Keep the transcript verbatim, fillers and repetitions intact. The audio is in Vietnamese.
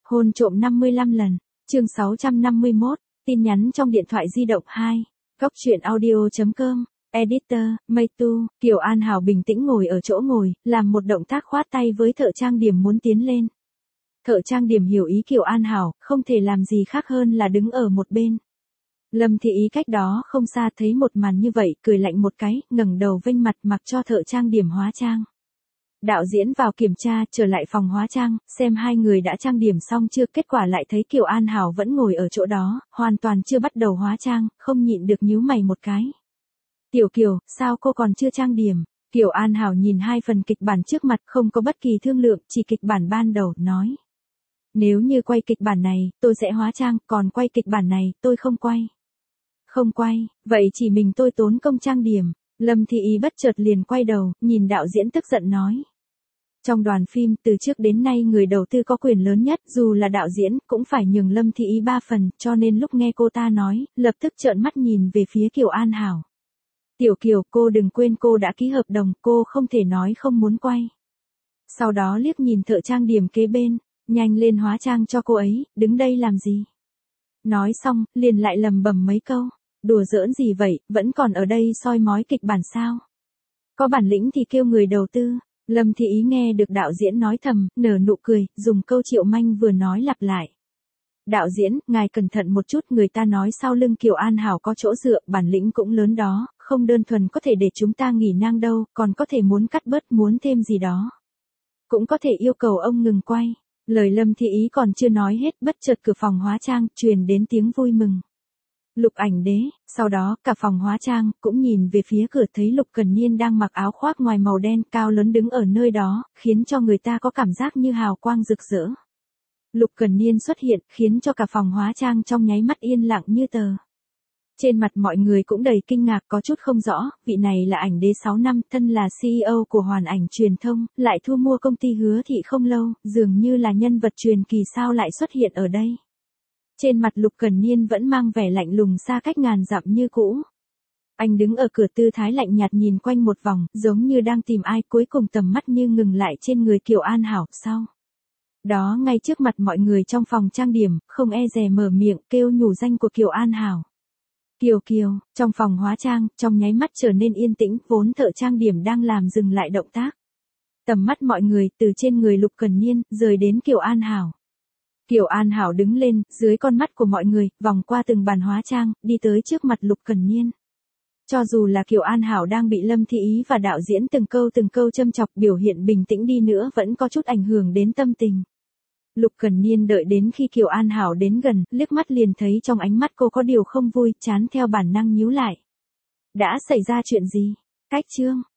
Hôn trộm năm mươi lăm lần. Chương sáu trăm năm mươi mốt. Tin nhắn trong điện thoại di động hai. Góc truyện audio chấm com. Editor, Meitu. Kiều An Hảo bình tĩnh ngồi ở chỗ ngồi, làm một động tác khoát tay với thợ trang điểm muốn tiến lên. Thợ trang điểm hiểu ý Kiều An Hảo, không thể làm gì khác hơn là đứng ở một bên. Lâm Thị Ý cách đó không xa thấy một màn như vậy, cười lạnh một cái, ngẩng đầu vênh mặt mặc cho thợ trang điểm hóa trang. Đạo diễn vào kiểm tra, trở lại phòng hóa trang, xem hai người đã trang điểm xong chưa, kết quả lại thấy Kiều An Hảo vẫn ngồi ở chỗ đó, hoàn toàn chưa bắt đầu hóa trang, không nhịn được nhíu mày một cái. Tiểu Kiều, sao cô còn chưa trang điểm? Kiều An Hảo nhìn hai phần kịch bản trước mặt, không có bất kỳ thương lượng, chỉ kịch bản ban đầu, nói. Nếu như quay kịch bản này, tôi sẽ hóa trang, còn quay kịch bản này, tôi không quay. Không quay, vậy chỉ mình tôi tốn công trang điểm. Lâm Thị Ý bất chợt liền quay đầu, nhìn đạo diễn tức giận nói. Trong đoàn phim, từ trước đến nay người đầu tư có quyền lớn nhất, dù là đạo diễn, cũng phải nhường Lâm Thị Ý ba phần, cho nên lúc nghe cô ta nói, lập tức trợn mắt nhìn về phía Kiều An Hảo. Tiểu Kiều, cô đừng quên cô đã ký hợp đồng, cô không thể nói không muốn quay. Sau đó liếc nhìn thợ trang điểm kế bên, nhanh lên hóa trang cho cô ấy, đứng đây làm gì? Nói xong, liền lại lầm bầm mấy câu. Đùa giỡn gì vậy, vẫn còn ở đây soi mói kịch bản sao? Có bản lĩnh thì kêu người đầu tư. Lâm Thị Ý nghe được đạo diễn nói thầm, nở nụ cười, dùng câu Triệu Manh vừa nói lặp lại. Đạo diễn, ngài cẩn thận một chút, người ta nói sau lưng Kiều An Hảo có chỗ dựa, bản lĩnh cũng lớn đó, không đơn thuần có thể để chúng ta nghỉ nang đâu, còn có thể muốn cắt bớt, muốn thêm gì đó. Cũng có thể yêu cầu ông ngừng quay. Lời Lâm Thị Ý còn chưa nói hết, bất chợt cửa phòng hóa trang, truyền đến tiếng vui mừng. Lục Ảnh Đế, sau đó cả phòng hóa trang cũng nhìn về phía cửa, thấy Lục Cần Niên đang mặc áo khoác ngoài màu đen cao lớn đứng ở nơi đó, khiến cho người ta có cảm giác như hào quang rực rỡ. Lục Cần Niên xuất hiện, khiến cho cả phòng hóa trang trong nháy mắt yên lặng như tờ. Trên mặt mọi người cũng đầy kinh ngạc, có chút không rõ, vị này là Ảnh Đế sáu năm, thân là xê e ô của Hoàn Ảnh Truyền thông, lại thu mua công ty Hứa Thị không lâu, dường như là nhân vật truyền kỳ sao lại xuất hiện ở đây. Trên mặt Lục Cần Niên vẫn mang vẻ lạnh lùng xa cách ngàn dặm như cũ. Anh đứng ở cửa tư thái lạnh nhạt nhìn quanh một vòng, giống như đang tìm ai, cuối cùng tầm mắt như ngừng lại trên người Kiều An Hảo, sau. Đó ngay trước mặt mọi người trong phòng trang điểm, không e dè mở miệng kêu nhủ danh của Kiều An Hảo. Kiều Kiều, trong phòng hóa trang, trong nháy mắt trở nên yên tĩnh, vốn thợ trang điểm đang làm dừng lại động tác. Tầm mắt mọi người từ trên người Lục Cần Niên, rời đến Kiều An Hảo. Kiều An Hảo đứng lên, dưới con mắt của mọi người, vòng qua từng bàn hóa trang, đi tới trước mặt Lục Cần Niên. Cho dù là Kiều An Hảo đang bị Lâm Thị Ý và đạo diễn từng câu từng câu châm chọc, biểu hiện bình tĩnh đi nữa vẫn có chút ảnh hưởng đến tâm tình. Lục Cần Niên đợi đến khi Kiều An Hảo đến gần, liếc mắt liền thấy trong ánh mắt cô có điều không vui, trán theo bản năng nhíu lại. Đã xảy ra chuyện gì? Cách chương.